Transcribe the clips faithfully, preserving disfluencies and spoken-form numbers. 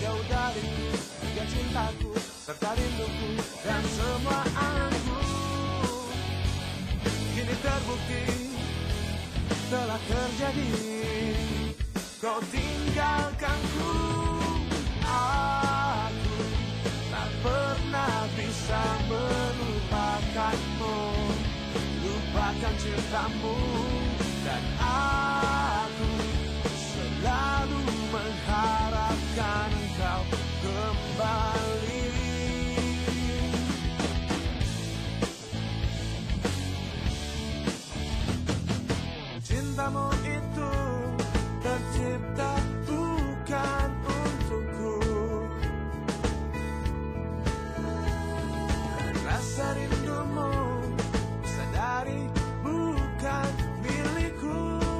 jauh dariku, hingga cintaku serta rinduku dan semua anganku. Kini terbukti telah terjadi, kau tinggalkanku. Aku tak pernah bisa melupakanmu, lupakan cintamu, dan aku selalu mengharapkan engkau kembali. Cintamu itu tercipta bukan untukku, rasa rindumu sadari bukan milikku.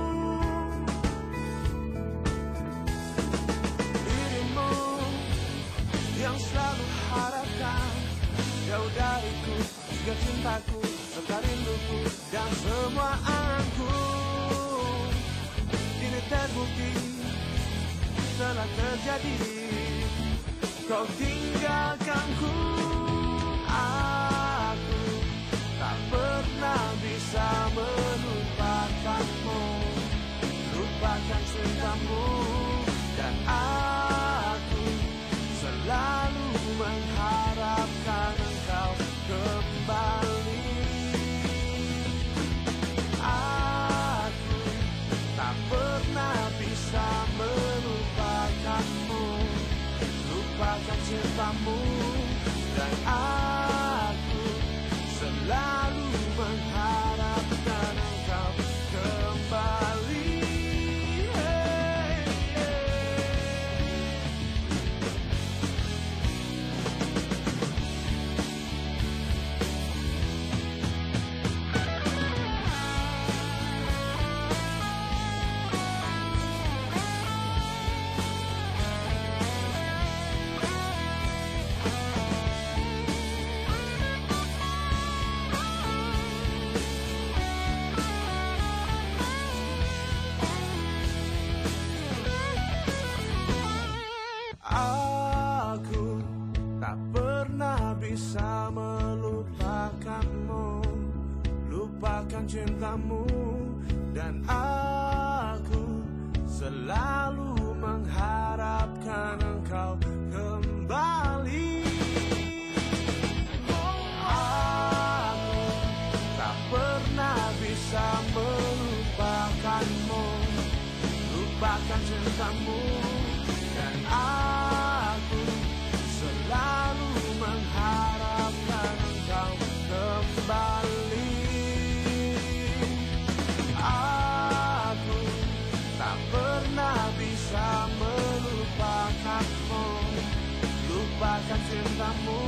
Dirimu yang selalu harapkan, jauh dariku, juga cintaku serta rinduku dan semua anganku. Kini terbukti telah terjadi, kau tinggalkanku. Aku tak pernah bisa melupakanmu, lupakan cintamu, dan aku selalu mengharapkan engkau kembali. Aku tak pernah bisa melupakanmu, lupakan cintamu, dan aku selalu mengharapkan engkau kembali. Hey, aku tak pernah bisa melupakanmu, lupakan cintamu, dan aku selalu mengharapkan engkau kembali. Aku tak pernah bisa melupakanmu, lupakan cintamu, dan aku selalu mengharapkan engkau kembali. Aku tak pernah bisa melupakanmu, lupakan cintamu,